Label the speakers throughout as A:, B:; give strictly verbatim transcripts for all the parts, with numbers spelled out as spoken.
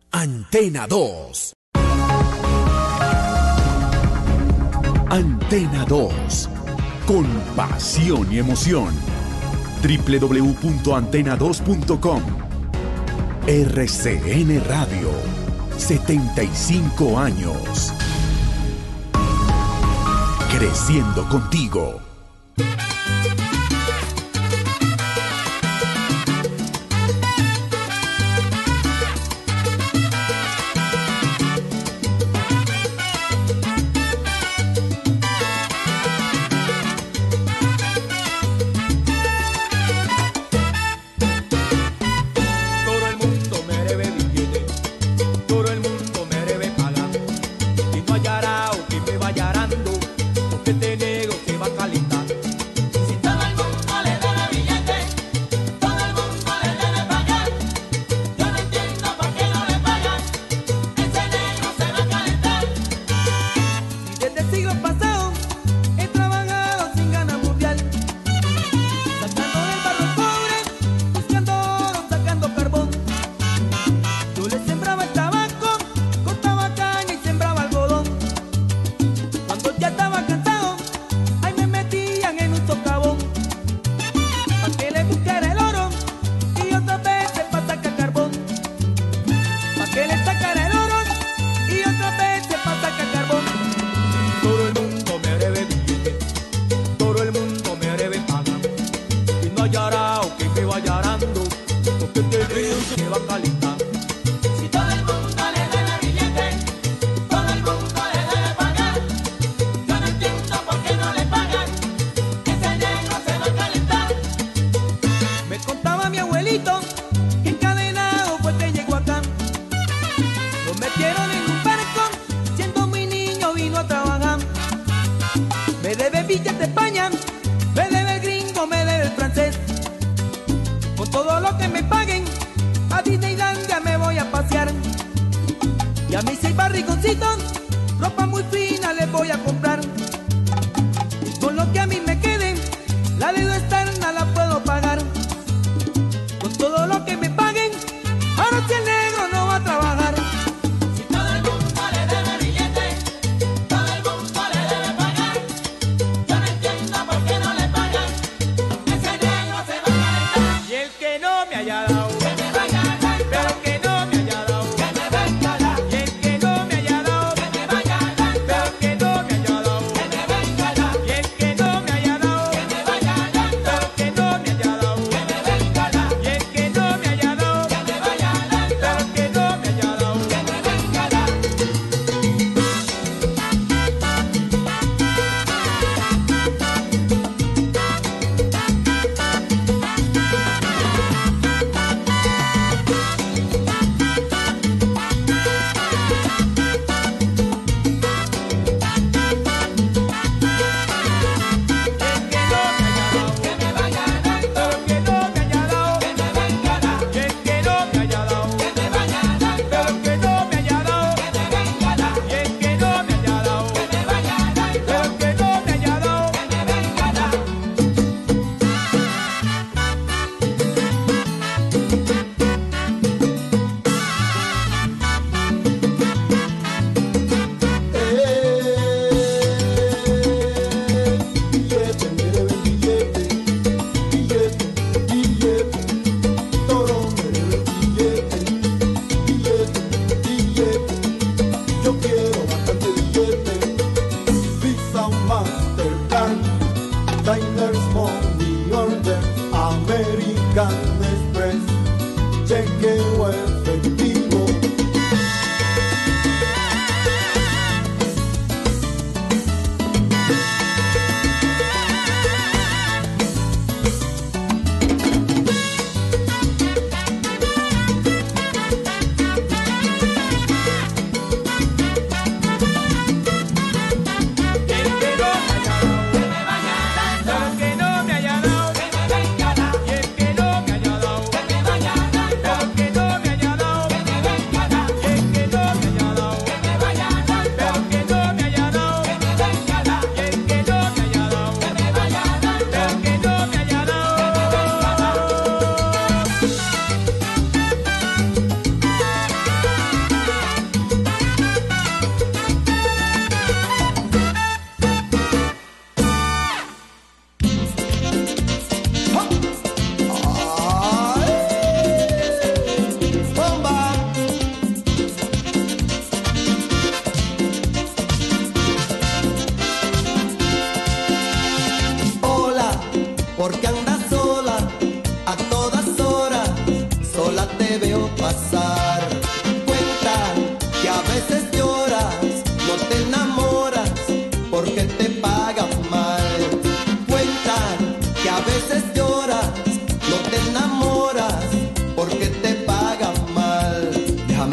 A: Antena dos. Antena dos. Con pasión y emoción. doble u doble u doble u punto antena dos punto com. R C N Radio. setenta y cinco años. Creciendo contigo.
B: Pero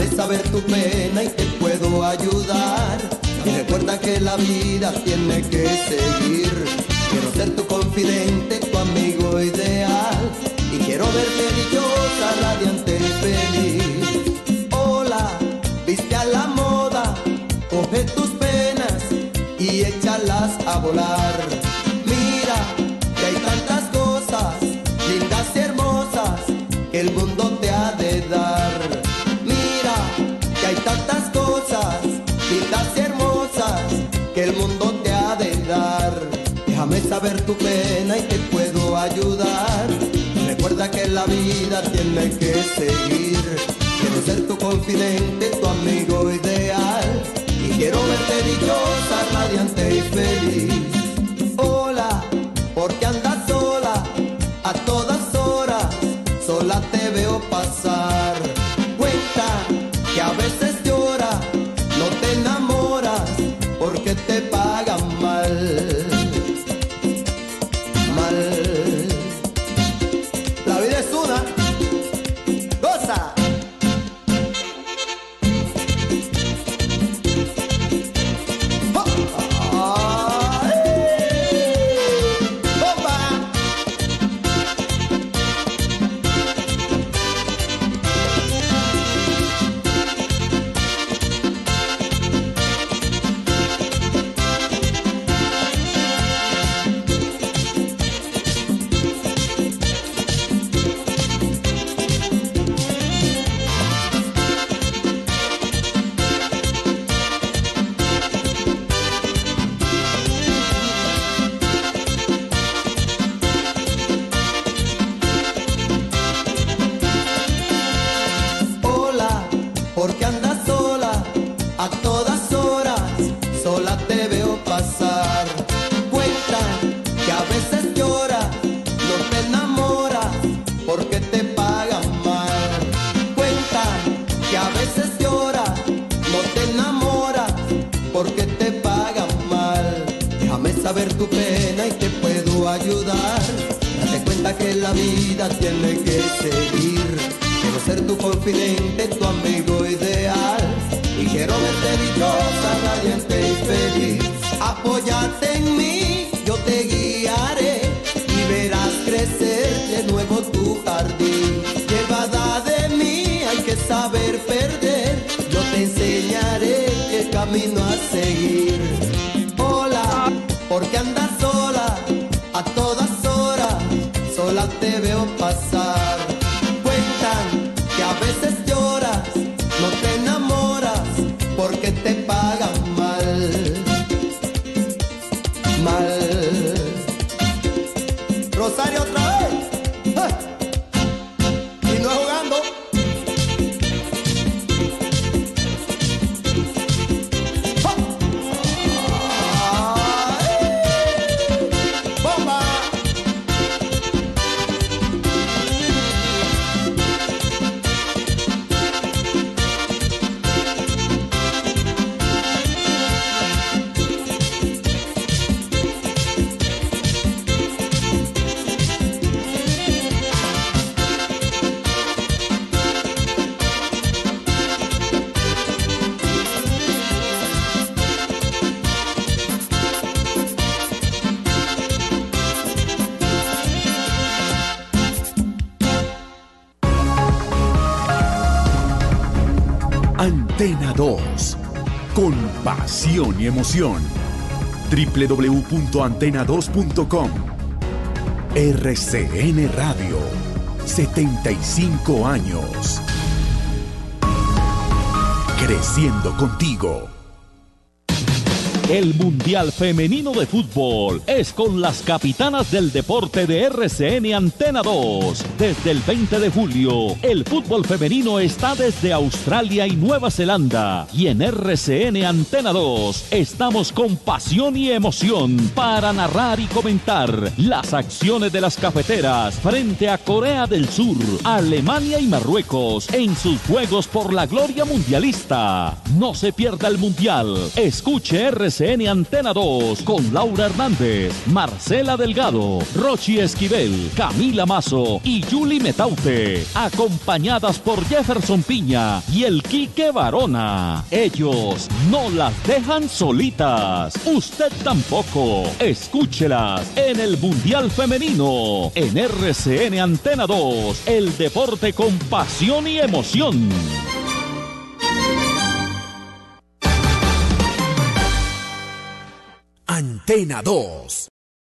B: Déjame saber tu pena y te puedo ayudar. Y recuerda que la vida tiene que seguir. Quiero ser tu confidente, tu amigo ideal. Y quiero verte dichosa, radiante y feliz. Hola, viste a la moda, coge tus penas y échalas a volar. Mira que hay tantas cosas lindas y hermosas que el mundo te ha de dar. Mira que hay tantas cosas lindas y hermosas que el mundo te ha de dar. Déjame saber tu pena y te puedo ayudar. Recuerda que la vida tiene que seguir. Quiero ser tu confidente, tu amigo ideal. Y quiero verte dichosa, radiante y feliz. Hola, ¿por qué andas sola? A todas horas sola te veo pasar. Cuenta que a veces lloras, no te enamoras porque te pagan mal. Mal. La vida es una. Goza. Saber tu pena y te puedo ayudar. Date cuenta que la vida tiene que seguir. Quiero ser tu confidente, tu amigo ideal. Y quiero verte dichosa, radiante y feliz. Apóyate en mí, yo te guiaré y verás crecer de nuevo tu jardín. Llevada de mí hay que saber perder. Yo te enseñaré qué camino a seguir. Hola, ¿por qué andas sola? A todas horas sola te veo pasar. Cuentan que a veces lloras, no te enamoras porque te pagan mal. Mal. Rosario otra vez. ¡Ah! Y no jugando.
A: Antena dos, con pasión y emoción. doble u doble u doble u punto antena dos punto com. R C N Radio, setenta y cinco años. Creciendo contigo.
C: El Mundial Femenino de Fútbol es con las capitanas del deporte de R C N Antena dos. Desde el veinte de julio, el fútbol femenino está desde Australia y Nueva Zelanda. Y en R C N Antena dos estamos con pasión y emoción para narrar y comentar las acciones de las cafeteras frente a Corea del Sur, Alemania y Marruecos en sus juegos por la gloria mundialista. No se pierda el Mundial. Escuche R C N C N Antena dos con Laura Hernández, Marcela Delgado, Rochi Esquivel, Camila Mazo y Julie Metaute, acompañadas por Jefferson Piña y el Quique Varona. Ellos no las dejan solitas. Usted tampoco. Escúchelas en el Mundial Femenino en R C N Antena dos, el deporte con pasión y emoción.
A: Antena dos.